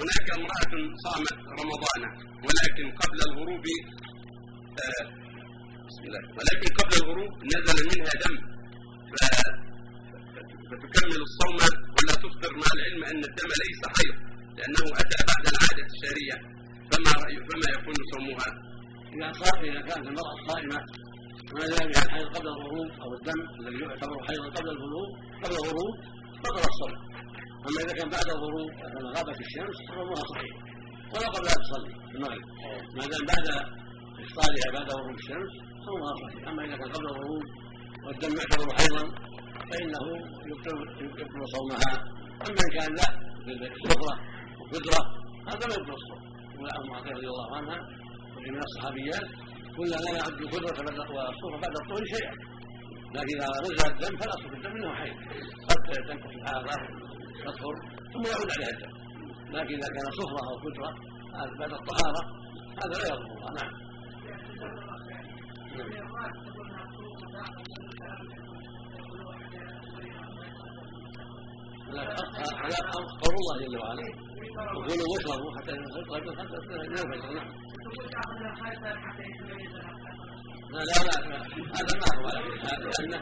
هناك امرأة صامت رمضان ولكن قبل الغروب نزل منها دم فتكمل الصوم ولا تفطر، مع العلم أن الدم ليس حيض لأنه أتى بعد العادة الشهرية، فما يكون صومها؟ إذا كانت المرأة صائمة ونزل بها الحيض قبل الغروب أو الدم الذي يعتبر حيضا قبل الغروب فطر الصوم. أما إذا كان بعد الغروب غابت الشمس صومها صحيح ولا قبل أن تصلي المغرب، ما دام بعد إفطارها بعد غروب الشمس صومها صحيح. أما إذا كان قبل الغروب والدم يعتبر حيضا فإنه يبطل صومها. أما إن كان لا بالسفرة وقدرة هذا لا يبطل الصوم. يقول عن معاذ رضي الله عنها ومن الصحابيات كنا لا نعد القدرة والصفرة بعد الطهر شيئا، لكن إذا نزل الدم فالأصل في الدم منه حيض قد تنقص الحاضة تطهر ثم يعود عليها الدم، لكن إذا كان صفرة أو قدرة بعد الطهارة هذا لا يضر الله. نعم. على قول الله جل وعلا وكلوا واشربوا حتى ينفجر. نعم. لا هذا ما هو لأنه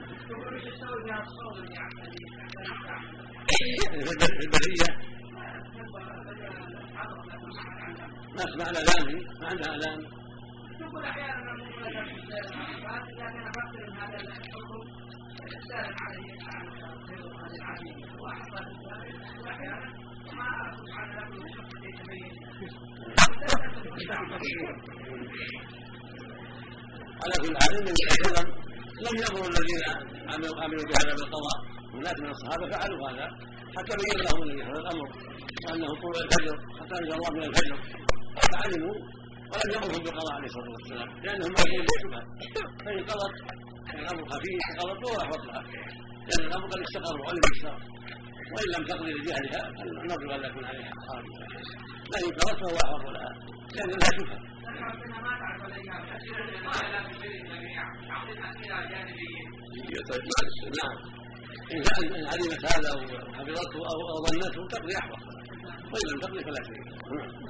في البرية ما اسمع الأذان ما عندها أذان. يقول أحيانا إذا كان فقر هذا الحكم سهل عليه على كل حال من ايضا لم يامروا الذين عملوا بهذا بالقضاء، هناك من الصحابه فعلوا هذا حتى بين لهم النبي هذا الامر وانه طلوع الفجر حتى انزل الله من الفجر فعلموا ولم يامرهم بالقضاء عليه الصلاه والسلام لانهم مأمورون بالشبهه، فان قضت الامر خفيف قضت ولا احوط لها لان الامر قد استقر وعلم الشرع، وان لم تقضي لجهلها النظر لا يكون عليها حرام، لكن قضت فهو احوط لها لان لها شبهه. نعم إن علمت هذا أو حفظته أو ظنته تقضي أحوط، وإن لم تقضي فلا شيء.